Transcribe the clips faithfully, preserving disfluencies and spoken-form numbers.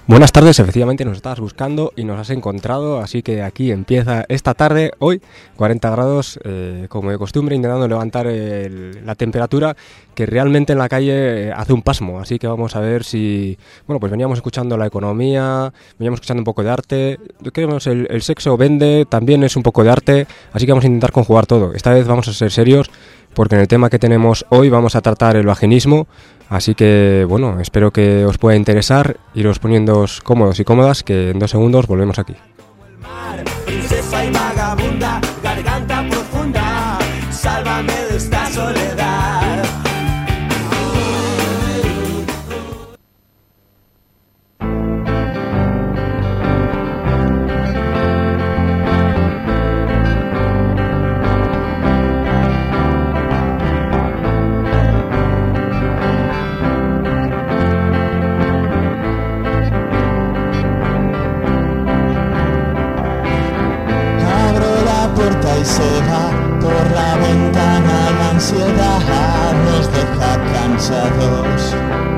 Buenas tardes, efectivamente nos estabas buscando y nos has encontrado, así que aquí empieza esta tarde, hoy, cuarenta grados, eh, como de costumbre, intentando levantar el, la temperatura, que realmente en la calle hace un pasmo, así que vamos a ver si, bueno, pues veníamos escuchando la economía, veníamos escuchando un poco de arte, creemos el, el sexo vende, también es un poco de arte, así que vamos a intentar conjugar todo. Esta vez vamos a ser serios, porque en el tema que tenemos hoy vamos a tratar el vaginismo. Así que, bueno, espero que os pueda interesar, iros poniéndoos cómodos y cómodas, que en dos segundos volvemos aquí. Princesa y vagabunda, garganta profunda, sálvame de esta soledad. Y se va por la ventana, la ansiedad nos deja cansados.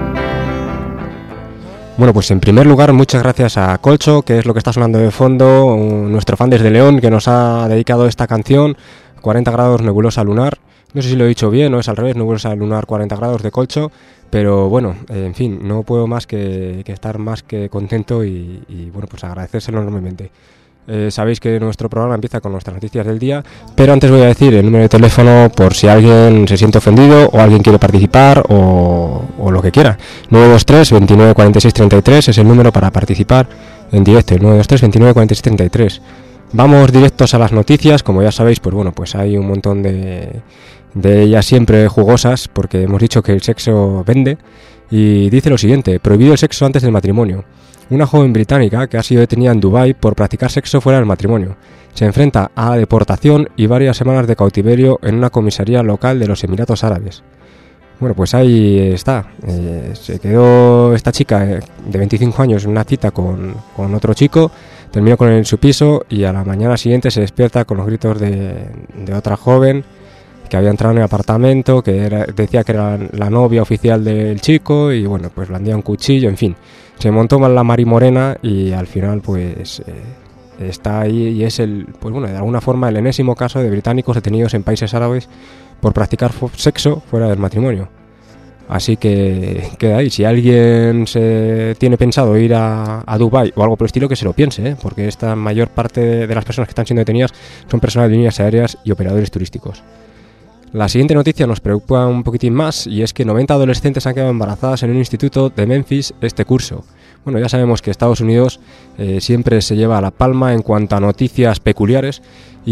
Bueno, pues en primer lugar, muchas gracias a Colcho, que es lo que está sonando de fondo, un, nuestro fan desde León, que nos ha dedicado esta canción, cuarenta grados nebulosa lunar. No sé si lo he dicho bien o es al revés, nebulosa lunar cuarenta grados de Colcho, pero bueno, eh, en fin, no puedo más que, que estar más que contento y, y bueno, pues agradecérselo enormemente. Eh, sabéis que nuestro programa empieza con nuestras noticias del día, pero antes voy a decir el número de teléfono por si alguien se siente ofendido o alguien quiere participar o, o lo que quiera. nueve dos tres, veintinueve cuarenta y seis treinta y tres es el número para participar en directo, el nueve dos tres, veintinueve cuarenta y seis treinta y tres. Vamos directos a las noticias, como ya sabéis, pues bueno, pues hay un montón de, de ellas siempre jugosas, porque hemos dicho que el sexo vende, y dice lo siguiente: prohibido el sexo antes del matrimonio. Una joven británica que ha sido detenida en Dubái por practicar sexo fuera del matrimonio se enfrenta a la deportación y varias semanas de cautiverio en una comisaría local de los Emiratos Árabes. Bueno, pues ahí está. Eh, se quedó esta chica eh, de veinticinco años en una cita con, con otro chico, terminó con él en su piso y a la mañana siguiente se despierta con los gritos de, de otra joven que había entrado en el apartamento, que era, decía que era la novia oficial del chico y bueno, pues blandía un cuchillo, en fin. Se montó mal la marimorena y al final pues eh, está ahí y es el, pues bueno, de alguna forma el enésimo caso de británicos detenidos en países árabes por practicar sexo fuera del matrimonio. Así que queda ahí. Si alguien se tiene pensado ir a, a Dubái o algo por el estilo, que se lo piense, ¿eh? Porque esta mayor parte de, de las personas que están siendo detenidas son personal de líneas aéreas y operadores turísticos. La siguiente noticia nos preocupa un poquitín más y es que noventa adolescentes han quedado embarazadas en un instituto de Memphis este curso. Bueno, ya sabemos que Estados Unidos eh, siempre se lleva la palma en cuanto a noticias peculiares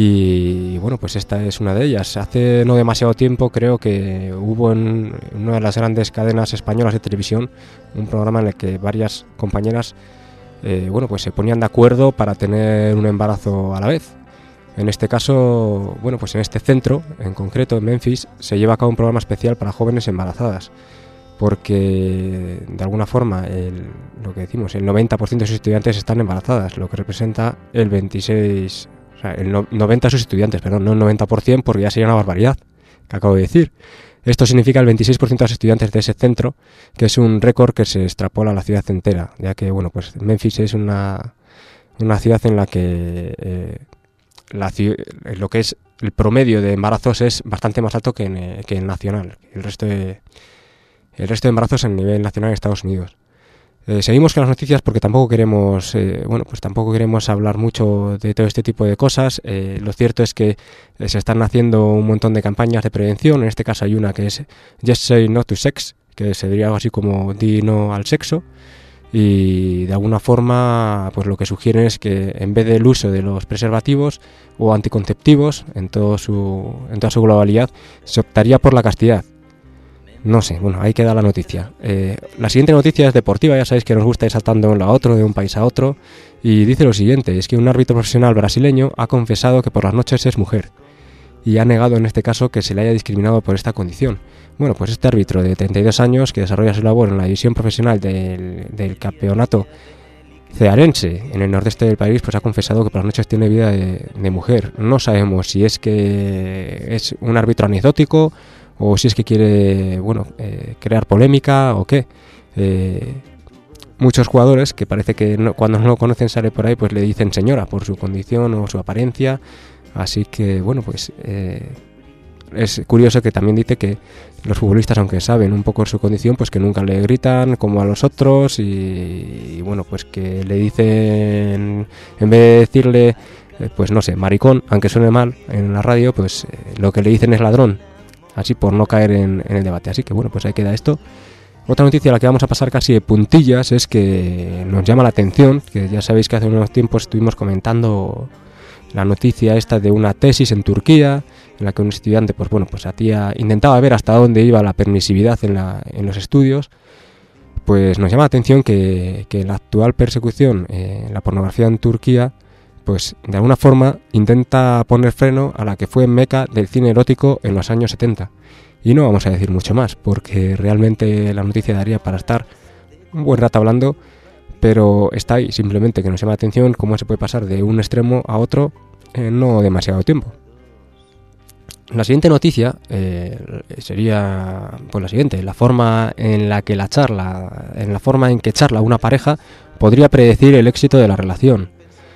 y bueno, pues esta es una de ellas. Hace no demasiado tiempo creo que hubo en una de las grandes cadenas españolas de televisión un programa en el que varias compañeras eh, bueno, pues se ponían de acuerdo para tener un embarazo a la vez. En este caso, bueno, pues en este centro, en concreto en Memphis, se lleva a cabo un programa especial para jóvenes embarazadas, porque de alguna forma, el, lo que decimos, el noventa por ciento de sus estudiantes están embarazadas, lo que representa el veintiséis, o sea, el noventa de sus estudiantes, perdón, no el noventa por ciento, porque ya sería una barbaridad, que acabo de decir. Esto significa el veintiséis por ciento de los estudiantes de ese centro, que es un récord que se extrapola a la ciudad entera, ya que, bueno, pues Memphis es una, una ciudad en la que eh, La, lo que es el promedio de embarazos es bastante más alto que en, que en nacional. El resto de el resto de embarazos a nivel nacional en Estados Unidos. Eh, seguimos con las noticias porque tampoco queremos eh, bueno pues tampoco queremos hablar mucho de todo este tipo de cosas. Eh, lo cierto es que eh, se están haciendo un montón de campañas de prevención. En este caso hay una que es Just Say No to Sex, que se diría algo así como di no al sexo. Y de alguna forma pues lo que sugieren es que en vez del uso de los preservativos o anticonceptivos en todo su en toda su globalidad se optaría por la castidad. No sé, bueno, ahí queda la noticia. Eh, la siguiente noticia es deportiva, ya sabéis que nos gusta ir saltando de un lado a otro, de un país a otro, y dice lo siguiente: es que un árbitro profesional brasileño ha confesado que por las noches es mujer y ha negado en este caso que se le haya discriminado por esta condición. Bueno, pues este árbitro de treinta y dos años que desarrolla su labor en la división profesional del, del campeonato cearense en el nordeste del país, pues ha confesado que por las noches tiene vida de, de mujer. No sabemos si es que es un árbitro anecdótico o si es que quiere, bueno, eh, crear polémica o qué. Eh, muchos jugadores que parece que no, cuando no lo conocen sale por ahí, pues le dicen señora por su condición o su apariencia. Así que, bueno, pues eh, es curioso que también dice que los futbolistas, aunque saben un poco su condición, pues que nunca le gritan como a los otros y, y bueno, pues que le dicen, en vez de decirle, eh, pues no sé, maricón, aunque suene mal en la radio, pues eh, lo que le dicen es ladrón, así por no caer en, en el debate. Así que bueno, pues ahí queda esto. Otra noticia a la que vamos a pasar casi de puntillas es que nos llama la atención, que ya sabéis que hace unos tiempos estuvimos comentando la noticia esta de una tesis en Turquía, en la que un estudiante, pues bueno, pues atía, intentaba ver hasta dónde iba la permisividad en, la, en los estudios. Pues nos llama la atención que, que la actual persecución eh, en la pornografía en Turquía, pues de alguna forma intenta poner freno a la que fue meca del cine erótico en los años setenta. Y no vamos a decir mucho más, porque realmente la noticia daría para estar un buen rato hablando, pero está ahí, simplemente que nos llama la atención cómo se puede pasar de un extremo a otro en no demasiado tiempo. La siguiente noticia eh, sería pues la siguiente: la forma en la que la charla, en la forma en que charla una pareja podría predecir el éxito de la relación.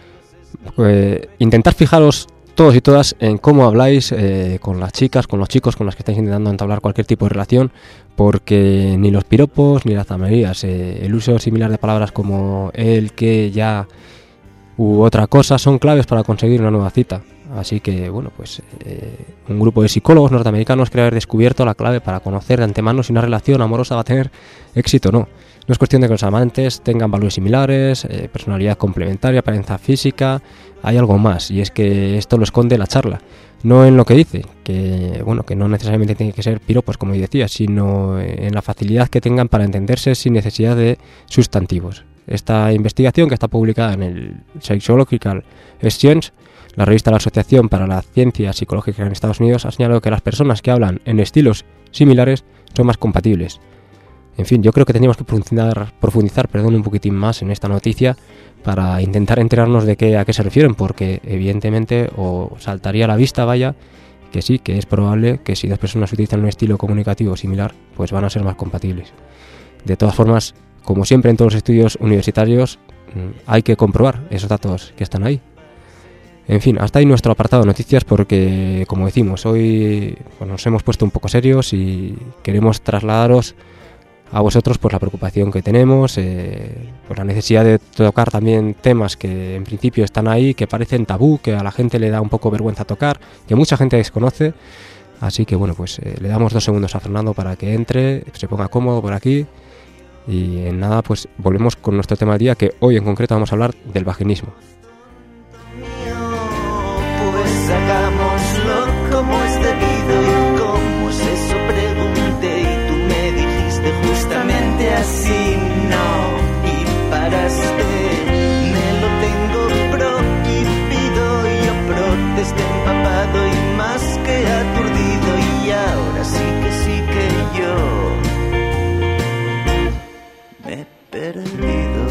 Eh, intentad fijaros todos y todas en cómo habláis eh, con las chicas, con los chicos con los que estáis intentando entablar cualquier tipo de relación, porque ni los piropos ni las zamerías, eh, el uso similar de palabras como el, que, ya u otra cosa son claves para conseguir una nueva cita. Así que, bueno, pues eh, un grupo de psicólogos norteamericanos cree haber descubierto la clave para conocer de antemano si una relación amorosa va a tener éxito o no. No es cuestión de que los amantes tengan valores similares, eh, personalidad complementaria, apariencia física. Hay algo más, y es que esto lo esconde la charla. No en lo que dice, que bueno, que no necesariamente tiene que ser piropos, como decía, sino en la facilidad que tengan para entenderse sin necesidad de sustantivos. Esta investigación, que está publicada en el Psychological Exchange, la revista de la Asociación para la Ciencia Psicológica en Estados Unidos, ha señalado que las personas que hablan en estilos similares son más compatibles. En fin, yo creo que tendríamos que profundizar, profundizar perdón, un poquitín más en esta noticia para intentar enterarnos de qué, a qué se refieren, porque evidentemente o saltaría a la vista, vaya, que sí, que es probable que si dos personas utilizan un estilo comunicativo similar, pues van a ser más compatibles. De todas formas, como siempre en todos los estudios universitarios, hay que comprobar esos datos que están ahí. En fin, hasta ahí nuestro apartado de noticias, porque, como decimos, hoy pues, nos hemos puesto un poco serios y queremos trasladaros a vosotros pues la preocupación que tenemos, eh, pues la necesidad de tocar también temas que en principio están ahí, que parecen tabú, que a la gente le da un poco vergüenza tocar, que mucha gente desconoce. Así que bueno, pues eh, le damos dos segundos a Fernando para que entre, se ponga cómodo por aquí, y en nada pues volvemos con nuestro tema del día, que hoy en concreto vamos a hablar del vaginismo. Pues hagámoslo como es debido y como es eso, pregunté y tú me dijiste justamente así, no, y paraste, me lo tengo prohibido, yo protesté empapado y más que aturdido, y ahora sí que sí que yo me he perdido,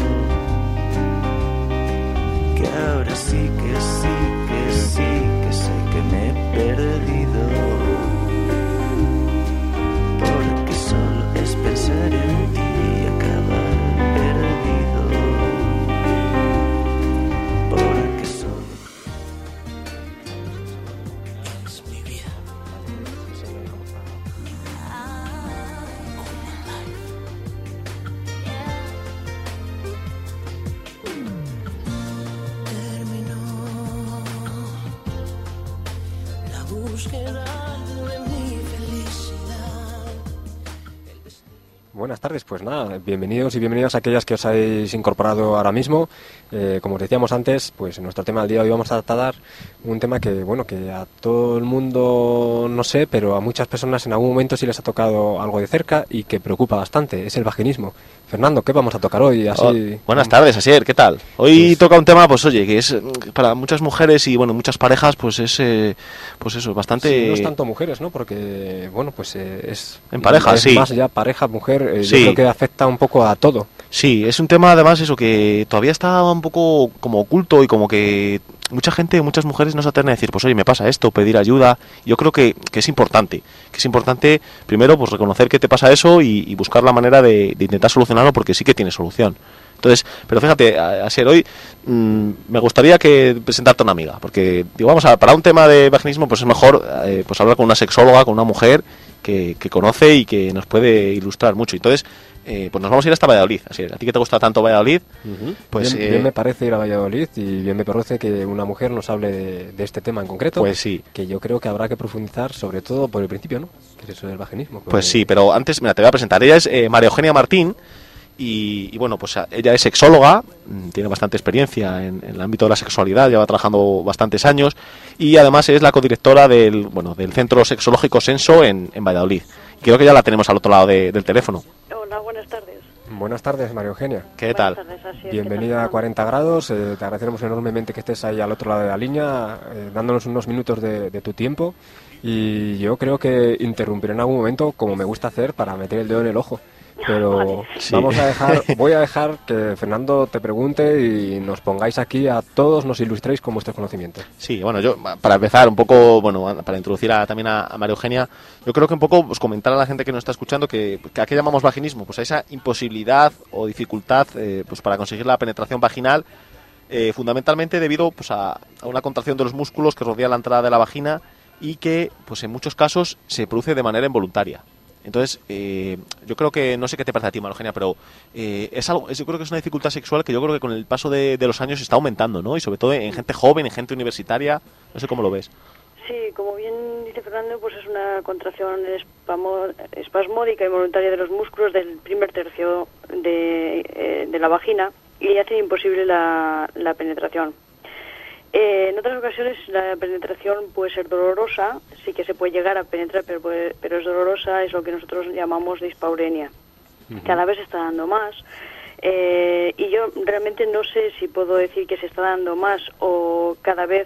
que ahora sí que sí que sí que sé que me he perdido, porque solo es pensar en ti y acabar perdido, porque solo es mi vida. Buenas tardes, pues nada, bienvenidos y bienvenidas a aquellas que os habéis incorporado ahora mismo. Eh, como os decíamos antes, pues en nuestro tema del día de hoy vamos a tratar un tema que, bueno, que a todo el mundo no sé, pero a muchas personas en algún momento sí les ha tocado algo de cerca y que preocupa bastante, es el vaginismo. Fernando, ¿qué vamos a tocar hoy? Así... Oh, buenas tardes, Asier, ¿qué tal? Hoy pues... toca un tema, pues oye, que es para muchas mujeres y bueno, muchas parejas, pues es, eh, pues eso, bastante... Sí, no es tanto mujeres, ¿no? Porque, bueno, pues eh, es... En pareja, es sí. más ya pareja, mujer, eh, sí. Yo creo que afecta un poco a todo. Sí, es un tema además eso que todavía está un poco como oculto y como que mucha gente, muchas mujeres no se atreven a decir, pues oye, me pasa esto, pedir ayuda. Yo creo que, que es importante, que es importante primero pues reconocer que te pasa eso y, y buscar la manera de, de intentar solucionarlo, porque sí que tiene solución. Entonces, pero fíjate, Asier, hoy mmm, me gustaría que presentarte a una amiga, porque digo, vamos a, para un tema de vaginismo, pues es mejor eh, pues hablar con una sexóloga, con una mujer que, que conoce y que nos puede ilustrar mucho. Entonces, eh, pues nos vamos a ir hasta Valladolid. Así, a ti que te gusta tanto Valladolid, uh-huh. pues bien, eh, bien me parece ir a Valladolid y bien me parece que una mujer nos hable de, de este tema en concreto. Pues sí. Que yo creo que habrá que profundizar, sobre todo por el principio, ¿no? Que es eso del vaginismo. Pues sí, pero antes, mira, te voy a presentar. Ella es eh, María Eugenia Martín. Y, y bueno, pues ella es sexóloga, tiene bastante experiencia en, en el ámbito de la sexualidad, lleva trabajando bastantes años y además es la codirectora del bueno del Centro Sexológico Senso en, en Valladolid. Y creo que ya la tenemos al otro lado de, del teléfono. Hola, buenas tardes. Buenas tardes, María Eugenia. ¿Qué tal? Tardes, así es, Bienvenida ¿qué tal? a cuarenta grados, eh, te agradecemos enormemente que estés ahí al otro lado de la línea, eh, dándonos unos minutos de, de tu tiempo y yo creo que interrumpiré en algún momento, como me gusta hacer, para meter el dedo en el ojo. Pero vale. Sí. vamos a dejar, voy a dejar que Fernando te pregunte y nos pongáis aquí a todos, nos ilustréis con vuestros conocimientos. Sí, bueno, yo para empezar un poco, bueno, para introducir a, también a, a María Eugenia, yo creo que un poco pues, comentar a la gente que nos está escuchando que, que a qué llamamos vaginismo, pues a esa imposibilidad o dificultad eh, pues para conseguir la penetración vaginal, eh, fundamentalmente debido pues a, a una contracción de los músculos que rodea la entrada de la vagina y que pues en muchos casos se produce de manera involuntaria. Entonces, eh, yo creo que, no sé qué te parece a ti, María Eugenia, pero eh, es algo, es, yo creo que es una dificultad sexual que yo creo que con el paso de, de los años está aumentando, ¿no? Y sobre todo en gente joven, en gente universitaria, no sé cómo lo ves. Sí, como bien dice Fernando, pues es una contracción espamo- espasmódica y voluntaria de los músculos del primer tercio de, eh, de la vagina y hace imposible la, la penetración. Eh, en otras ocasiones la penetración puede ser dolorosa, sí que se puede llegar a penetrar, pero, puede, pero es dolorosa, es lo que nosotros llamamos dispaurenia. Uh-huh. Cada vez se está dando más eh, y yo realmente no sé si puedo decir que se está dando más o cada vez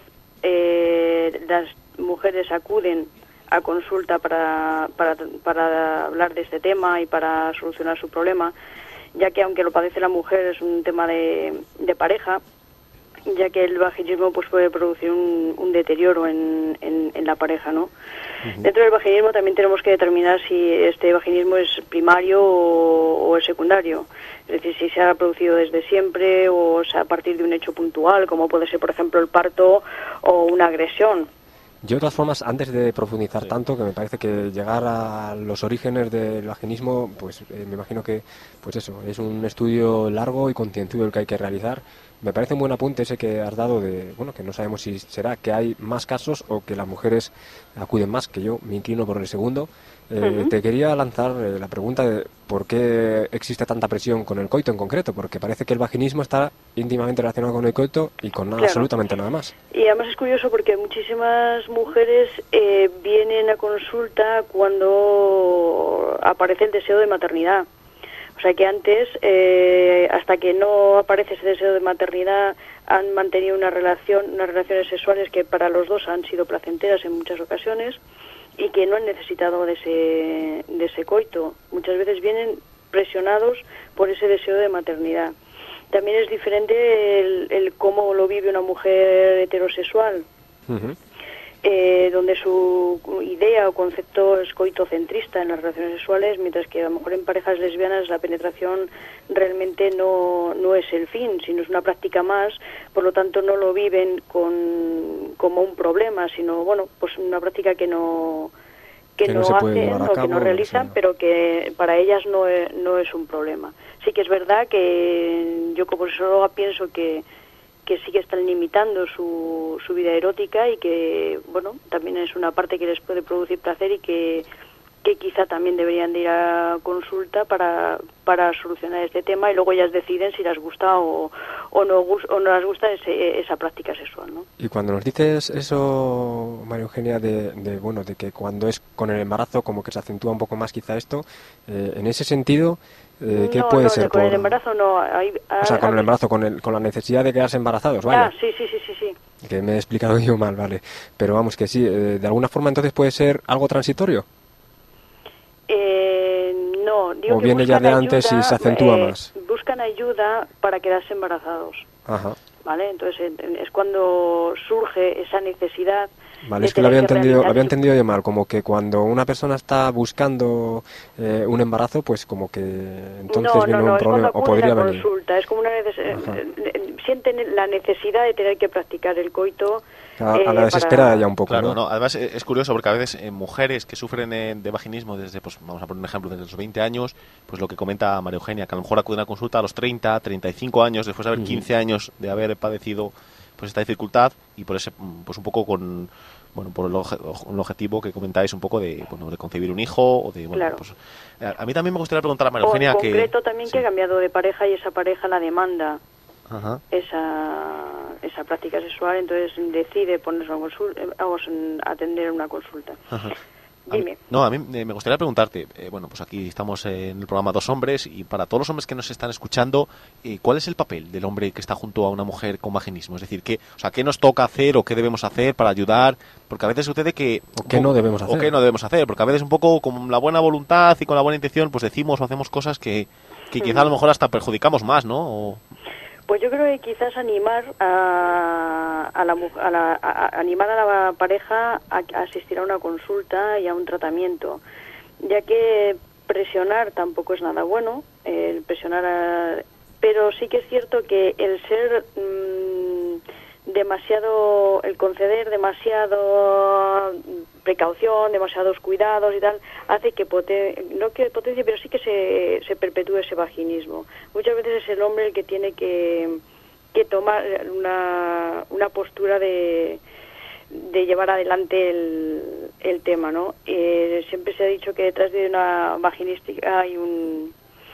eh, las mujeres acuden a consulta para, para, para hablar de este tema y para solucionar su problema, ya que aunque lo padece la mujer es un tema de, de pareja, ya que el vaginismo pues puede producir un, un deterioro en, en, en la pareja, ¿no? Uh-huh. Dentro del vaginismo también tenemos que determinar si este vaginismo es primario o, o es secundario, es decir, si se ha producido desde siempre o sea, a partir de un hecho puntual, como puede ser, por ejemplo, el parto o una agresión. Yo, de todas formas, antes de profundizar sí. tanto, que me parece que llegar a los orígenes del vaginismo, pues eh, me imagino que, pues eso, es un estudio largo y concienzudo el que hay que realizar. Me parece un buen apunte ese que has dado de, bueno, que no sabemos si será que hay más casos o que las mujeres acuden más, que yo me inclino por el segundo. Eh, uh-huh. Te quería lanzar eh, la pregunta de por qué existe tanta presión con el coito en concreto, porque parece que el vaginismo está íntimamente relacionado con el coito y con nada, claro. absolutamente nada más. Y además es curioso porque muchísimas mujeres eh, vienen a consulta cuando aparece el deseo de maternidad. O sea que antes, eh, hasta que no aparece ese deseo de maternidad, han mantenido una relación, unas relaciones sexuales que para los dos han sido placenteras en muchas ocasiones y que no han necesitado de ese, de ese coito. Muchas veces vienen presionados por ese deseo de maternidad. También es diferente el, el cómo lo vive una mujer heterosexual. Uh-huh. Eh, donde su idea o concepto es coitocentrista en las relaciones sexuales, mientras que a lo mejor en parejas lesbianas la penetración realmente no, no es el fin, sino es una práctica más, por lo tanto no lo viven con, como un problema, sino bueno, pues una práctica que no que, que no, no hacen o que no realizan, pero que para ellas no es, no es un problema. Sí que es verdad que yo como sexóloga pienso que que sí que están limitando su, su vida erótica y que, bueno, también es una parte que les puede producir placer y que, que quizá también deberían de ir a consulta para, para solucionar este tema y luego ellas deciden si les gusta o, o, no, o no les gusta ese, esa práctica sexual, ¿no? Y cuando nos dices eso, María Eugenia, de, de, bueno, de que cuando es con el embarazo como que se acentúa un poco más quizá esto, eh, en ese sentido... Eh, ¿Qué no, puede no, ser? Con por... el embarazo no. Hay, hay, o sea, con hay... el embarazo, con, el, con la necesidad de quedarse embarazados, vaya. Ah, sí, sí, sí, sí, sí. Que me he explicado yo mal, vale. Pero vamos, que sí, eh, de alguna forma entonces puede ser algo transitorio. Eh, no, digo o que viene ya de ayuda, antes y se acentúa eh, más. Buscan ayuda para quedarse embarazados. Ajá. ¿vale? Entonces es cuando surge esa necesidad. Vale, es que lo había entendido, lo había entendido yo mal, como que cuando una persona está buscando eh, un embarazo, pues como que entonces no, viene no, no, un problema, o podría venir. Consulta, es como una necesidad, sienten la necesidad de tener que practicar el coito. A, a la eh, desesperada para... ya un poco, claro, ¿no? ¿no? Además es curioso porque a veces en mujeres que sufren de vaginismo desde, pues vamos a poner un ejemplo, desde los veinte años, pues lo que comenta María Eugenia, que a lo mejor acuden a consulta a los treinta, treinta y cinco años, después de haber quince años de haber padecido pues esta dificultad y por ese, pues un poco con... bueno, por el, oje, el objetivo que comentáis un poco de, bueno, de concebir un hijo o de, bueno, claro. pues a, a mí también me gustaría preguntar a María Eugenia o en que... concreto también sí. que ha cambiado de pareja y esa pareja la demanda Ajá. esa esa práctica sexual, entonces decide ponerse a, consulta, vamos a atender una consulta. Ajá. Dime. A mí, no, a mí me gustaría preguntarte, eh, bueno, pues aquí estamos en el programa Dos Hombres y para todos los hombres que nos están escuchando, eh, ¿cuál es el papel del hombre que está junto a una mujer con vaginismo? Es decir, ¿qué, o sea, ¿qué nos toca hacer o qué debemos hacer para ayudar? Porque a veces sucede que... ¿O qué no debemos hacer? O qué no debemos hacer, porque a veces un poco con la buena voluntad y con la buena intención, pues decimos o hacemos cosas que, que quizá a lo mejor hasta perjudicamos más, ¿no? O... Pues yo creo que quizás animar a, a, la, a, la, a animar a la pareja a, a asistir a una consulta y a un tratamiento, ya que presionar tampoco es nada bueno, el presionar, a, pero sí que es cierto que el ser mmm, demasiado, el conceder demasiado precaución, demasiados cuidados y tal, hace que poten, no que potencie, pero sí que se, se perpetúe ese vaginismo. Muchas veces es el hombre el que tiene que, que tomar una, una postura de, de llevar adelante el, el tema, ¿no? Eh, siempre se ha dicho que detrás de una vaginística hay un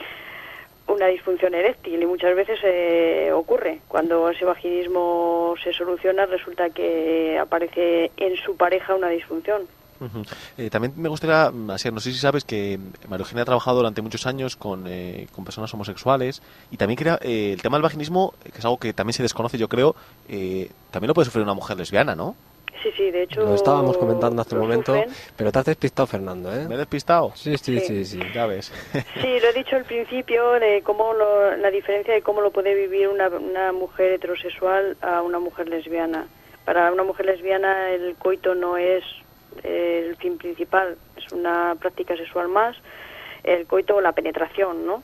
una disfunción eréctil y muchas veces eh, ocurre. Cuando ese vaginismo se soluciona, resulta que aparece en su pareja una disfunción. Uh-huh. Eh, también me gustaría, Asier, no sé si sabes que María Eugenia ha trabajado durante muchos años con, eh, con personas homosexuales y también quería, eh, el tema del vaginismo, que es algo que también se desconoce, yo creo, eh, también lo puede sufrir una mujer lesbiana, ¿no? Sí, sí, de hecho... Lo estábamos comentando hace un momento, sufren. Pero te has despistado, Fernando, ¿eh? ¿Me he despistado? Sí, sí, sí, sí, sí, ya ves. Sí, lo he dicho al principio, de cómo lo, la diferencia de cómo lo puede vivir una, una mujer heterosexual a una mujer lesbiana. Para una mujer lesbiana el coito no es eh, el fin principal, es una práctica sexual más, el coito o la penetración, ¿no?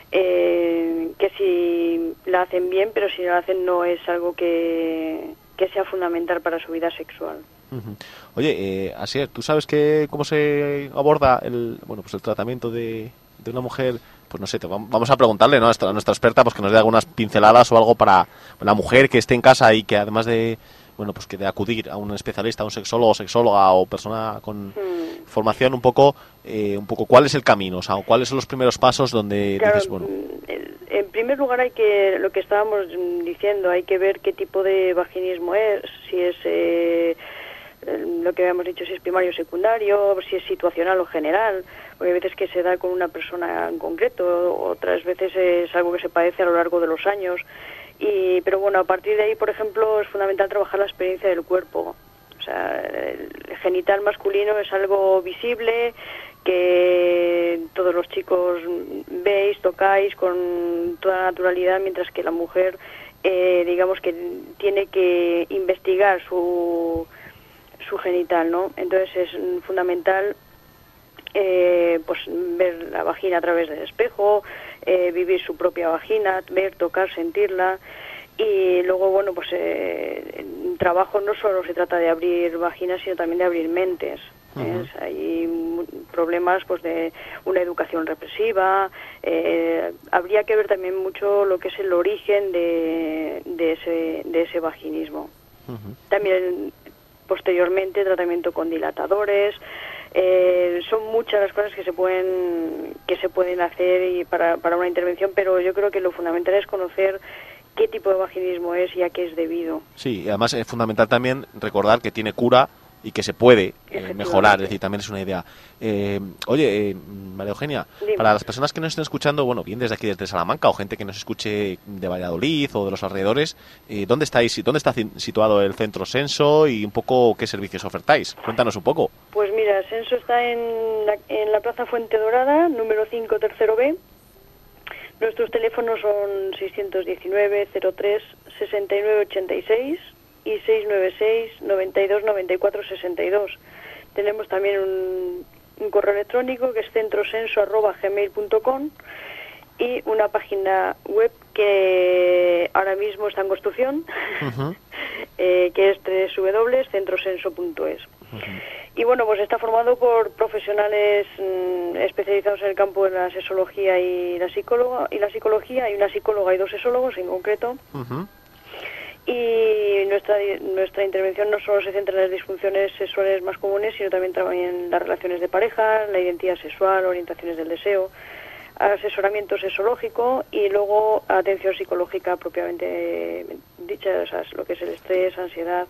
Eh, que si la hacen bien, pero si no la hacen no es algo que... que sea fundamental para su vida sexual. Uh-huh. Oye, eh, Asier, ¿tú sabes que cómo se aborda el bueno pues el tratamiento de, de una mujer? Pues no sé, te, vamos a preguntarle, ¿no? a nuestra experta pues que nos dé algunas pinceladas o algo para la mujer que esté en casa y que además de bueno pues que de acudir a un especialista, a un sexólogo, sexóloga o persona con hmm. formación un poco eh, un poco cuál es el camino, o sea, cuáles son los primeros pasos donde claro, dices bueno. En primer lugar hay que, lo que estábamos diciendo, hay que ver qué tipo de vaginismo es, si es eh, lo que habíamos dicho, si es primario o secundario, si es situacional o general, porque hay veces que se da con una persona en concreto, otras veces es algo que se padece a lo largo de los años, y pero bueno, a partir de ahí, por ejemplo, es fundamental trabajar la experiencia del cuerpo. O sea, el genital masculino es algo visible, que todos los chicos veis, tocáis con toda naturalidad, mientras que la mujer, eh, digamos que tiene que investigar su, su genital, ¿no? Entonces es fundamental eh, pues ver la vagina a través del espejo, eh, vivir su propia vagina, ver, tocar, sentirla. Y luego, bueno, pues eh, en trabajo no solo se trata de abrir vaginas, sino también de abrir mentes. Uh-huh. Es, hay problemas pues de una educación represiva. Eh, habría que ver también mucho lo que es el origen de, de, ese, de ese vaginismo. Uh-huh. También posteriormente tratamiento con dilatadores. Eh, son muchas las cosas que se pueden que se pueden hacer y para, para una intervención, pero yo creo que lo fundamental es conocer qué tipo de vaginismo es y a qué es debido. Sí, y además es fundamental también recordar que tiene cura y que se puede eh, mejorar, es decir, también es una idea. Eh, oye, eh, María Eugenia, Dime. Para las personas que nos estén escuchando, bueno, bien desde aquí, desde Salamanca, o gente que nos escuche de Valladolid o de los alrededores, eh, ¿dónde estáis? ¿Dónde está situado el Centro Senso y un poco qué servicios ofertáis? Cuéntanos un poco. Pues mira, Senso está en la, en la Plaza Fuente Dorada, número cinco, tercero B, Nuestros teléfonos son seiscientos diecinueve cero tres sesenta y nueve ochenta y seis y seiscientos noventa y seis noventa y dos noventa y cuatro sesenta y dos. Tenemos también un, un correo electrónico que es centrosenso arroba gmail punto com y una página web que ahora mismo está en construcción, uh-huh. eh, que es doble u doble u doble u punto centrosenso punto es. Uh-huh. Y bueno, pues está formado por profesionales mmm, especializados en el campo de la sexología y la psicóloga y la psicología, y una psicóloga y dos sexólogos en concreto. Uh-huh. Y nuestra nuestra intervención no solo se centra en las disfunciones sexuales más comunes, sino también en las relaciones de pareja, la identidad sexual, orientaciones del deseo, asesoramiento sexológico y luego atención psicológica propiamente dicha, o sea, lo que es el estrés, ansiedad.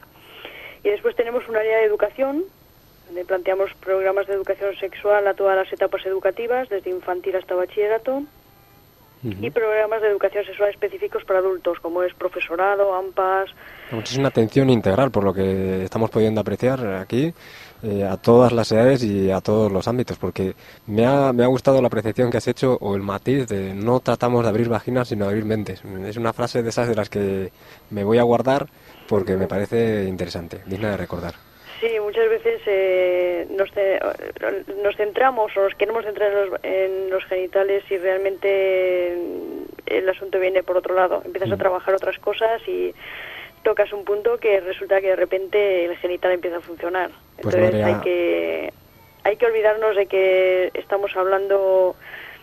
Y después tenemos un área de educación, donde planteamos programas de educación sexual a todas las etapas educativas, desde infantil hasta bachillerato, uh-huh. y programas de educación sexual específicos para adultos, como es profesorado, AMPAs. Es una atención integral, por lo que estamos pudiendo apreciar aquí, eh, a todas las edades y a todos los ámbitos, porque me ha, me ha gustado la apreciación que has hecho, o el matiz de no tratamos de abrir vaginas, sino de abrir mentes. Es una frase de esas de las que me voy a guardar, porque me parece interesante, digna de recordar. Sí, muchas veces eh, nos, ce- nos centramos o nos queremos centrar en los, en los genitales y realmente el asunto viene por otro lado. Empiezas mm. a trabajar otras cosas y tocas un punto que resulta que de repente el genital empieza a funcionar. Pues Entonces María... hay que hay que olvidarnos de que estamos hablando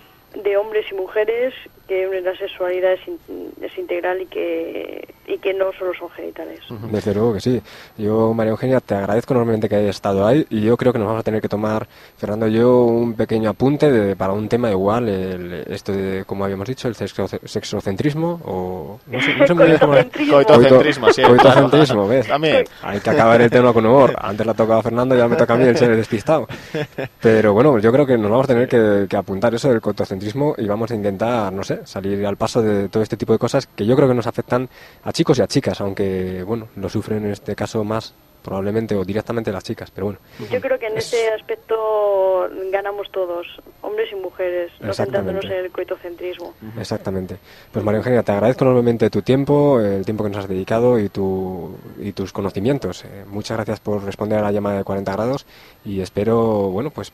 de hombres y mujeres, que la sexualidad es, in, es integral y que y que no solo son genitales. Desde luego que sí. Yo, María Eugenia, te agradezco enormemente que hayas estado ahí, y yo creo que nos vamos a tener que tomar, Fernando y yo, un pequeño apunte de, para un tema igual, el, esto de, como habíamos dicho, el sexo, sexocentrismo, o no sé, no sé muy bien cómo... Coitocentrismo, sí. Coitocentrismo, ¿ves? También. Hay que acabar el tema con humor. Antes le ha tocado a Fernando y ahora me toca a mí el ser despistado. Pero bueno, yo creo que nos vamos a tener que, que apuntar eso del coitocentrismo y vamos a intentar, no sé, salir al paso de todo este tipo de cosas que yo creo que nos afectan a chicos y a chicas, aunque, bueno, lo sufren en este caso más probablemente o directamente las chicas, pero bueno. Yo creo que en es... este aspecto ganamos todos, hombres y mujeres, no centrándonos en el coitocentrismo. Exactamente. Pues María Eugenia, te agradezco enormemente tu tiempo, el tiempo que nos has dedicado y tu y tus conocimientos. Eh, muchas gracias por responder a la llamada de cuarenta grados y espero, bueno, pues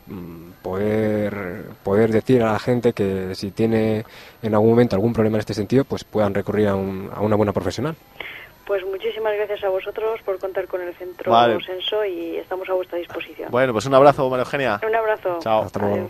poder poder decir a la gente que si tiene en algún momento algún problema en este sentido, pues puedan recurrir a, un, a una buena profesional. Pues muchísimas gracias a vosotros por contar con el Centro vale. Senso y estamos a vuestra disposición. Bueno, pues un abrazo, María Eugenia. Un abrazo. Chao. Hasta luego.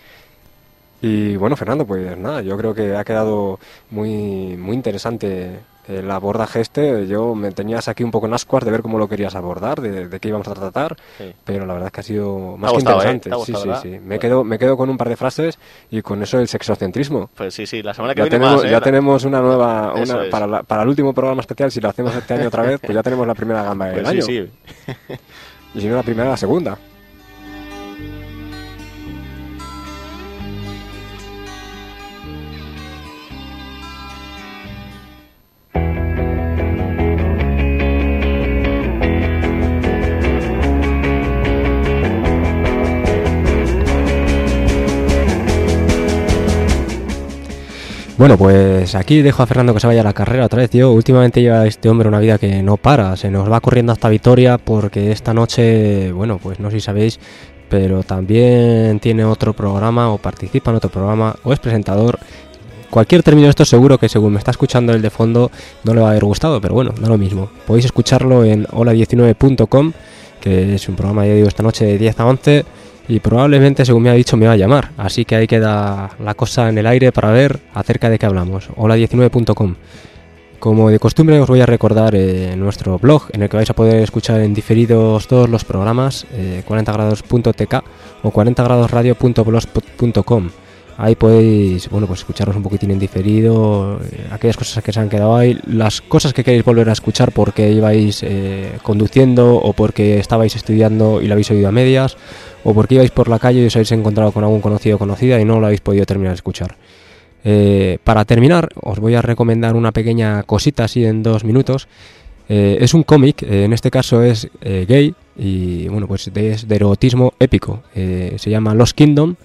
Y bueno, Fernando, pues nada, yo creo que ha quedado muy muy interesante el abordaje este. Yo me tenías aquí un poco en ascuas de ver cómo lo querías abordar, de, de qué íbamos a tratar, sí. Pero la verdad es que ha sido más que gustado, interesante. ¿eh? Gustado, sí, ¿verdad? sí, sí. Me quedo, me quedo con un par de frases y con eso el sexocentrismo. Pues sí, sí, la semana que ya viene tenemos, más, ¿eh? Ya tenemos una nueva, una, es. para, la, para el último programa especial, si lo hacemos este año otra vez, pues ya tenemos la primera gamba del pues año. Sí, sí. Y si no la primera, la segunda. Bueno, pues aquí dejo a Fernando que se vaya a la carrera otra vez. Yo últimamente lleva este hombre una vida que no para, se nos va corriendo hasta Vitoria porque esta noche, bueno, pues no sé si sabéis, pero también tiene otro programa o participa en otro programa o es presentador. Cualquier término de esto seguro que según me está escuchando el de fondo no le va a haber gustado, pero bueno, da lo mismo. Podéis escucharlo en hola diecinueve punto com, que es un programa, ya digo, esta noche de diez a once. Y probablemente, según me ha dicho, me va a llamar. Así que ahí queda la cosa en el aire para ver acerca de qué hablamos. hola diecinueve punto com. Como de costumbre os voy a recordar eh, nuestro blog, en el que vais a poder escuchar en diferidos todos los programas, eh, cuarenta grados punto t k o cuarenta grados radio punto blogspot punto com. Ahí podéis, bueno, pues escucharos un poquitín en diferido, eh, aquellas cosas que se han quedado ahí, las cosas que queréis volver a escuchar porque ibais eh, conduciendo o porque estabais estudiando y lo habéis oído a medias, o porque ibais por la calle y os habéis encontrado con algún conocido o conocida y no lo habéis podido terminar de escuchar. Eh, para terminar, os voy a recomendar una pequeña cosita así en dos minutos. Eh, es un cómic, eh, en este caso es eh, gay y bueno, pues es de erotismo épico. Eh, se llama Lost Kingdom.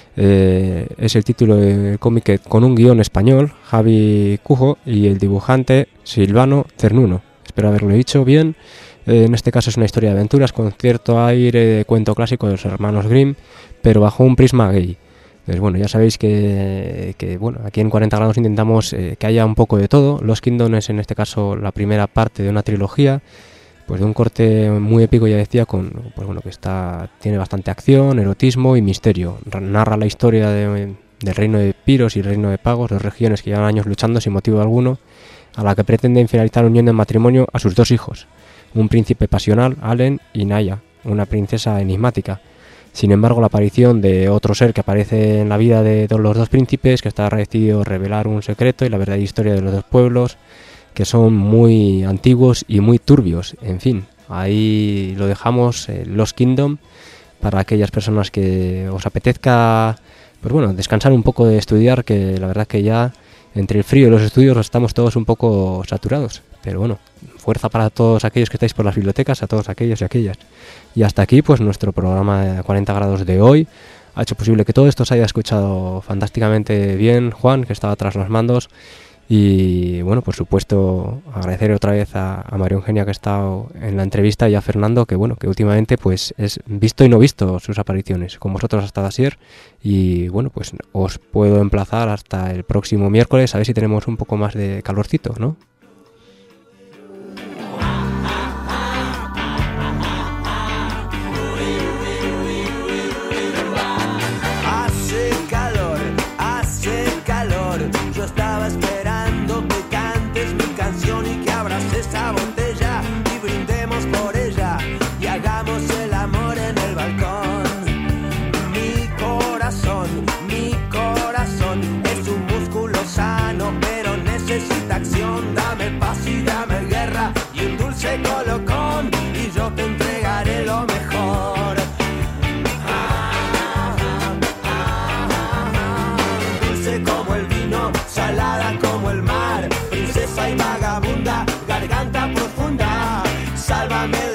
Eh, es el título del cómic con un guión español, Javi Cujo, y el dibujante Silvano Cernuno. Espero haberlo dicho bien. Eh, en este caso es una historia de aventuras con cierto aire de cuento clásico de los hermanos Grimm, pero bajo un prisma gay. Entonces, bueno, ya sabéis que, que bueno, aquí en cuarenta grados intentamos eh, que haya un poco de todo. Lost Kingdom es en este caso la primera parte de una trilogía, pues de un corte muy épico, ya decía, con pues bueno, que está tiene bastante acción, erotismo y misterio. Narra la historia de, del reino de Piros y el reino de Pagos, dos regiones que llevan años luchando sin motivo alguno, a la que pretenden finalizar uniendo en matrimonio a sus dos hijos, un príncipe pasional, Allen, y Naya, una princesa enigmática. Sin embargo, la aparición de otro ser que aparece en la vida de los dos príncipes, que está decidido revelar un secreto y la verdadera historia de los dos pueblos, que son muy antiguos y muy turbios. En fin, ahí lo dejamos, eh, Lost Kingdom, para aquellas personas que os apetezca, pues bueno, descansar un poco de estudiar, que la verdad que ya entre el frío y los estudios estamos todos un poco saturados. Pero bueno, fuerza para todos aquellos que estáis por las bibliotecas, a todos aquellos y aquellas. Y hasta aquí pues nuestro programa de cuarenta grados de hoy. Ha hecho posible que todo esto se haya escuchado fantásticamente bien Juan, que estaba tras los mandos. Y bueno, por supuesto, agradecer otra vez a, a María Eugenia, que ha estado en la entrevista, y a Fernando, que bueno, que últimamente pues es visto y no visto sus apariciones. Con vosotros hasta Asier. Y bueno, pues os puedo emplazar hasta el próximo miércoles, a ver si tenemos un poco más de calorcito, ¿no? Dame paz y dame guerra y un dulce colocón, y yo te entregaré lo mejor. Ah, ah, ah, dulce como el vino, salada como el mar, princesa y vagabunda, garganta profunda, sálvame